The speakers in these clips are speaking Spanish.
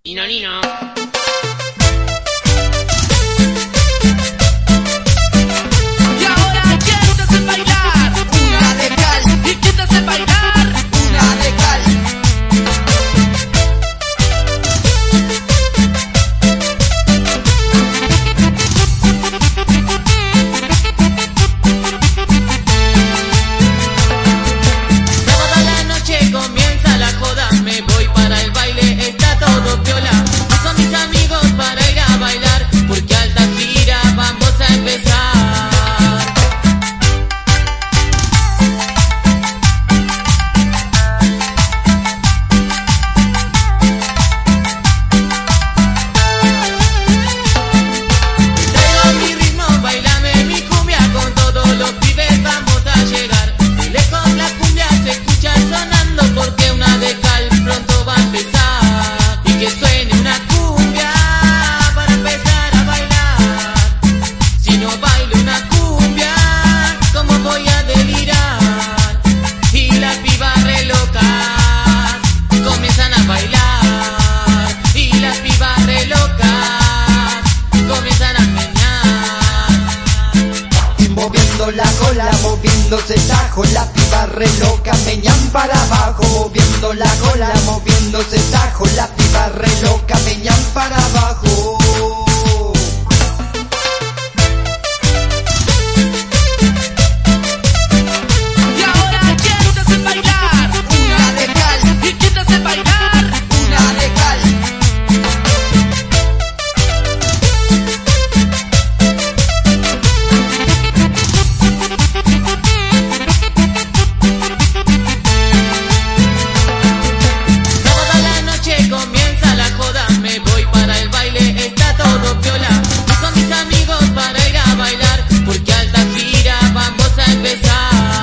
Nino, Nino. Y ahora, ¿quién te hace bailar? Una de cal. ¿Y quién te hace bailar? Una de cal. Sábado a la noche comienza la joda, me voy para el baile, está todo piola. Busco a mis amigos para ir a bailar, porque alta gira vamos a empezar. Traigo mi ritmo, bailame mi cumbia, con todos los pibes vamos a llegar. De lejos la cumbia se escucha sonando, porque una de cal pronto va a empezar. Y que suene una cumbia para empezar a bailar. Si no bailo una cumbia, ¿cómo voy a delirar? Y las pibas re locas comienzan a bailar. Y las pibas re locas comienzan a menear. Y moviendo la cola, moviéndose el tajo, la piba re loca meñan para abajo. Moviendo la cola, moviéndose el tajo, la piba re loca meñan para abajo. Y ahora, ¿quién te hace bailar? Una de cal. ¿Y quién te hace bailar? Una de cal. Sábado a la noche comienza la joda, me voy para el baile, está todo piola. Busco a mis amigos para ir a bailar, porque alta gira vamos a empezar.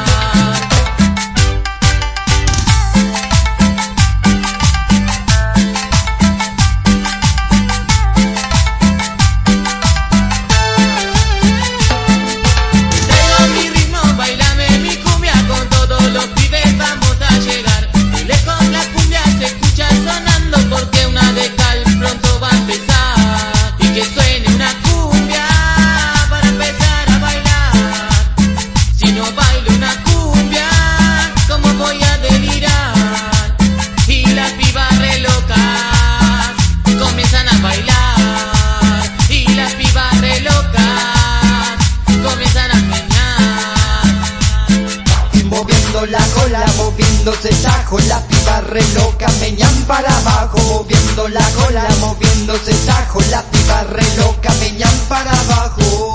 Traigo mi ritmo, bailame mi cumbia, con todos los pibes vamos a llegar. De lejos la cumbia se escucha sonando, porque una de cal pronto va a empezar. Y que suene una cumbia para empezar a bailar. Si no bailo una cumbia, ¿cómo voy a delirar? Y las pibas re locas comienzan a bailar. Y las pibas re locas comienzan a menear. Y moviendo la cola, moviéndose el tajo, la piba re loca meñan para abajo. Moviendo la cola, moviéndose el tajo, la piba re loca meñan para abajo.